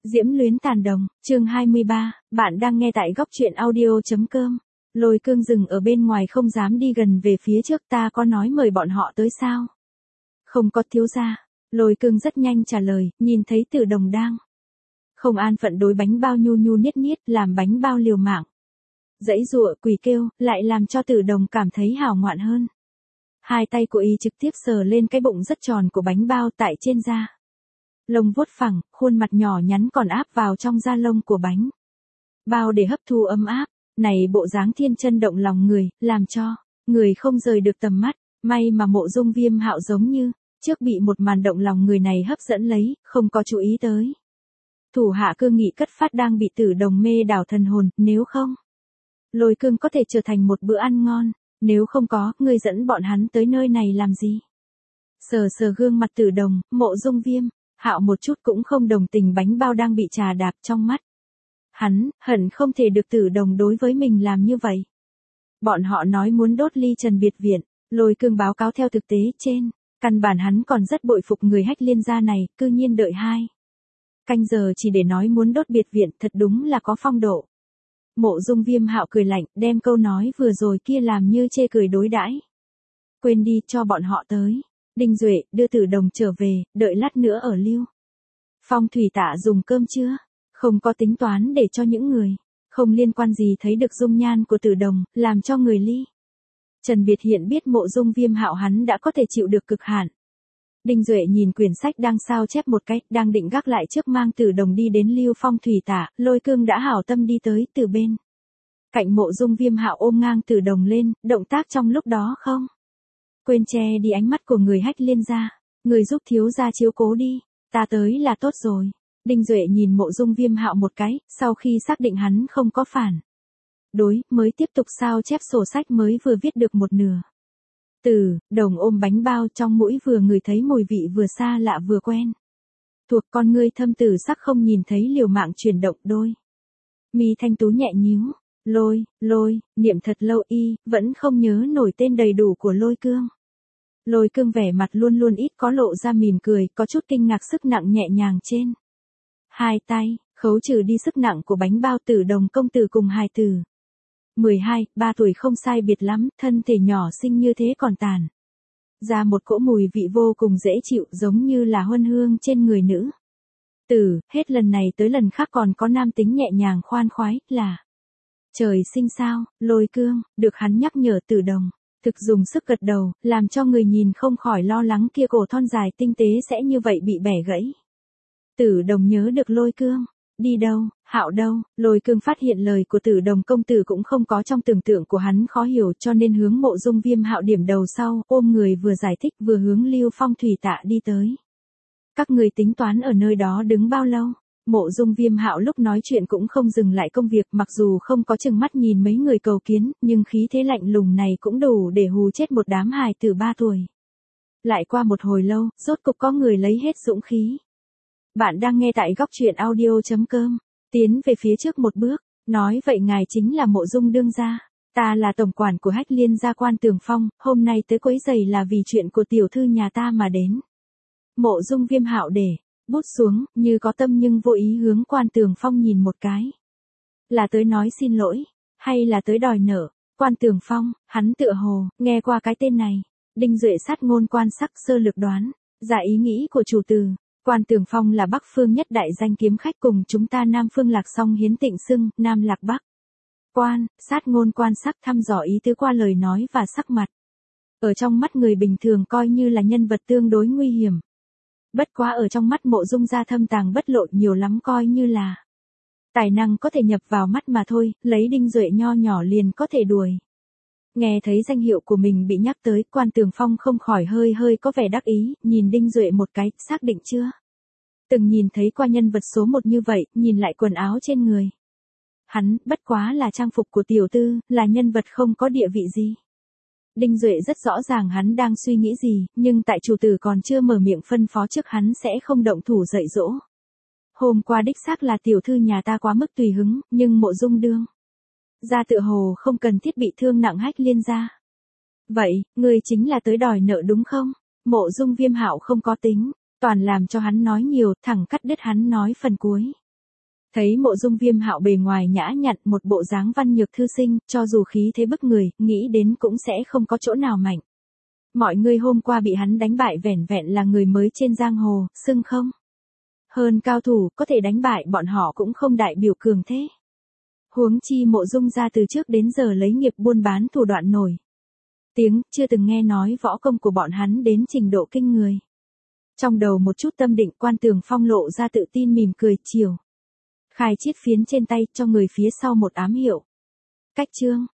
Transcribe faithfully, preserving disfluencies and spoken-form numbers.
Diễm luyến tàn đồng, chương hai mươi ba, bạn đang nghe tại góc truyện audio.com. Lôi Cương dừng ở bên ngoài không dám đi gần về phía trước, ta có nói mời bọn họ tới sao? Không có thiếu gia. Lôi Cương rất nhanh trả lời, nhìn thấy Tử Đồng đang không an phận đối bánh bao nhu nhu niết niết, làm bánh bao liều mạng. Dãy dụa quỳ kêu, lại làm cho Tử Đồng cảm thấy hào ngoạn hơn. Hai tay của y trực tiếp sờ lên cái bụng rất tròn của bánh bao tại trên da. Lông vuốt phẳng, khuôn mặt nhỏ nhắn còn áp vào trong da lông của bánh bao để hấp thu ấm áp. Này bộ dáng thiên chân động lòng người, làm cho người không rời được tầm mắt. May mà Mộ Dung Viêm Hạo giống như trước bị một màn động lòng người này hấp dẫn lấy, không có chú ý tới. Thủ hạ Cương Nghị cất phát đang bị Tử Đồng mê đảo thần hồn, nếu không, Lôi Cương có thể trở thành một bữa ăn ngon, nếu không có, ngươi dẫn bọn hắn tới nơi này làm gì? Sờ sờ gương mặt Tử Đồng, Mộ Dung Viêm Hạo một chút cũng không đồng tình bánh bao đang bị trà đạp trong mắt. Hắn, hận không thể được Tử Đồng đối với mình làm như vậy. Bọn họ nói muốn đốt ly Trần biệt viện, Lôi Cương báo cáo theo thực tế trên, căn bản hắn còn rất bội phục người Hách Liên gia này, cư nhiên đợi hai canh giờ chỉ để nói muốn đốt biệt viện, thật đúng là có phong độ. Mộ Dung Viêm Hạo cười lạnh, đem câu nói vừa rồi kia làm như chê cười đối đãi. Quên đi, cho bọn họ tới. Đinh Duệ, đưa Tử Đồng trở về, đợi lát nữa ở Lưu Phong Thủy Tạ dùng cơm chưa? Không có tính toán để cho những người không liên quan gì thấy được dung nhan của Tử Đồng, làm cho người ly Trần biệt hiện biết Mộ Dung Viêm Hạo hắn đã có thể chịu được cực hạn. Đinh Duệ nhìn quyển sách đang sao chép một cách, đang định gác lại trước mang Tử Đồng đi đến Lưu Phong Thủy Tạ, Lôi Cương đã hảo tâm đi tới từ bên cạnh Mộ Dung Viêm Hạo ôm ngang Tử Đồng lên, động tác trong lúc đó không quên che đi ánh mắt của người Hách Liên gia. Người giúp thiếu gia chiếu cố đi, ta tới là tốt rồi. Đinh Duệ nhìn Mộ Dung Viêm Hạo một cái, sau khi xác định hắn không có phản đối, mới tiếp tục sao chép sổ sách mới vừa viết được một nửa. Tử Đồng ôm bánh bao trong mũi vừa ngửi thấy mùi vị vừa xa lạ vừa quen thuộc, con ngươi thâm tử sắc không nhìn thấy liều mạng chuyển động, đôi mi thanh tú nhẹ nhíu. Lôi, lôi, niệm thật lâu y, vẫn không nhớ nổi tên đầy đủ của Lôi Cương. Lôi Cương vẻ mặt luôn luôn ít có lộ ra mỉm cười, có chút kinh ngạc sức nặng nhẹ nhàng trên hai tay, khấu trừ đi sức nặng của bánh bao. Tử Đồng công tử cùng hài tử mười hai, ba tuổi không sai biệt lắm, thân thể nhỏ xinh như thế còn tàn ra một cỗ mùi vị vô cùng dễ chịu, giống như là huân hương trên người nữ tử, hết lần này tới lần khác còn có nam tính nhẹ nhàng khoan khoái, là trời sinh sao? Lôi Cương được hắn nhắc nhở Tử Đồng thực dùng sức gật đầu, làm cho người nhìn không khỏi lo lắng kia cổ thon dài tinh tế sẽ như vậy bị bẻ gãy. Tử Đồng nhớ được Lôi Cương đi đâu, Hạo đâu? Lôi Cương phát hiện lời của Tử Đồng công tử cũng không có trong tưởng tượng của hắn khó hiểu, cho nên hướng Mộ Dung Viêm Hạo điểm đầu sau, ôm người vừa giải thích vừa hướng Lưu Phong Thủy Tạ đi tới. Các người tính toán ở nơi đó đứng bao lâu? Mộ Dung Viêm Hạo lúc nói chuyện cũng không dừng lại công việc, mặc dù không có chừng mắt nhìn mấy người cầu kiến, nhưng khí thế lạnh lùng này cũng đủ để hù chết một đám hài tử ba tuổi. Lại qua một hồi lâu, rốt cục có người lấy hết dũng khí. Bạn đang nghe tại góc truyện audio.com, tiến về phía trước một bước, nói vậy ngài chính là Mộ Dung đương gia, ta là tổng quản của Hách Liên gia Quan Tường Phong, hôm nay tới quấy rầy là vì chuyện của tiểu thư nhà ta mà đến. Mộ Dung Viêm Hạo để bút xuống, như có tâm nhưng vô ý hướng Quan Tường Phong nhìn một cái. Là tới nói xin lỗi, hay là tới đòi nợ? Quan Tường Phong, hắn tựa hồ, nghe qua cái tên này. Đinh Duệ sát ngôn quan sắc sơ lược đoán ra ý nghĩ của chủ từ. Quan Tường Phong là Bắc phương nhất đại danh kiếm khách, cùng chúng ta Nam phương Lạc Song hiến tịnh xưng, Nam Lạc Bắc. Quan, sát ngôn quan sắc thăm dò ý tứ qua lời nói và sắc mặt. Ở trong mắt người bình thường coi như là nhân vật tương đối nguy hiểm. Bất quá ở trong mắt Mộ Dung gia thâm tàng bất lộ nhiều lắm, coi như là tài năng có thể nhập vào mắt mà thôi, lấy Đinh Duệ nho nhỏ liền có thể đuổi. Nghe thấy danh hiệu của mình bị nhắc tới, Quan Tường Phong không khỏi hơi hơi có vẻ đắc ý, nhìn Đinh Duệ một cái, xác định chưa? Từng nhìn thấy qua nhân vật số một như vậy, nhìn lại quần áo trên người. Hắn, bất quá là trang phục của tiểu tư, là nhân vật không có địa vị gì. Đinh Duệ rất rõ ràng hắn đang suy nghĩ gì, nhưng tại chủ tử còn chưa mở miệng phân phó trước hắn sẽ không động thủ dạy dỗ. Hôm qua đích xác là tiểu thư nhà ta quá mức tùy hứng, nhưng Mộ Dung đương gia tựa hồ không cần thiết bị thương nặng Hách Liên gia. Vậy, ngươi chính là tới đòi nợ đúng không? Mộ Dung Viêm Hạo không có tính toàn làm cho hắn nói nhiều, thẳng cắt đứt hắn nói phần cuối. Thấy Mộ Dung Viêm Hạo bề ngoài nhã nhặn, một bộ dáng văn nhược thư sinh, cho dù khí thế bức người, nghĩ đến cũng sẽ không có chỗ nào mạnh. Mọi người hôm qua bị hắn đánh bại vẻn vẹn là người mới trên giang hồ, xưng không? Hơn cao thủ, có thể đánh bại bọn họ cũng không đại biểu cường thế. Huống chi Mộ Dung gia từ trước đến giờ lấy nghiệp buôn bán thủ đoạn nổi tiếng, chưa từng nghe nói võ công của bọn hắn đến trình độ kinh người. Trong đầu một chút tâm định, Quan Tường Phong lộ ra tự tin mỉm cười, chiều khai chiết phiến trên tay, cho người phía sau một ám hiệu. Cách chương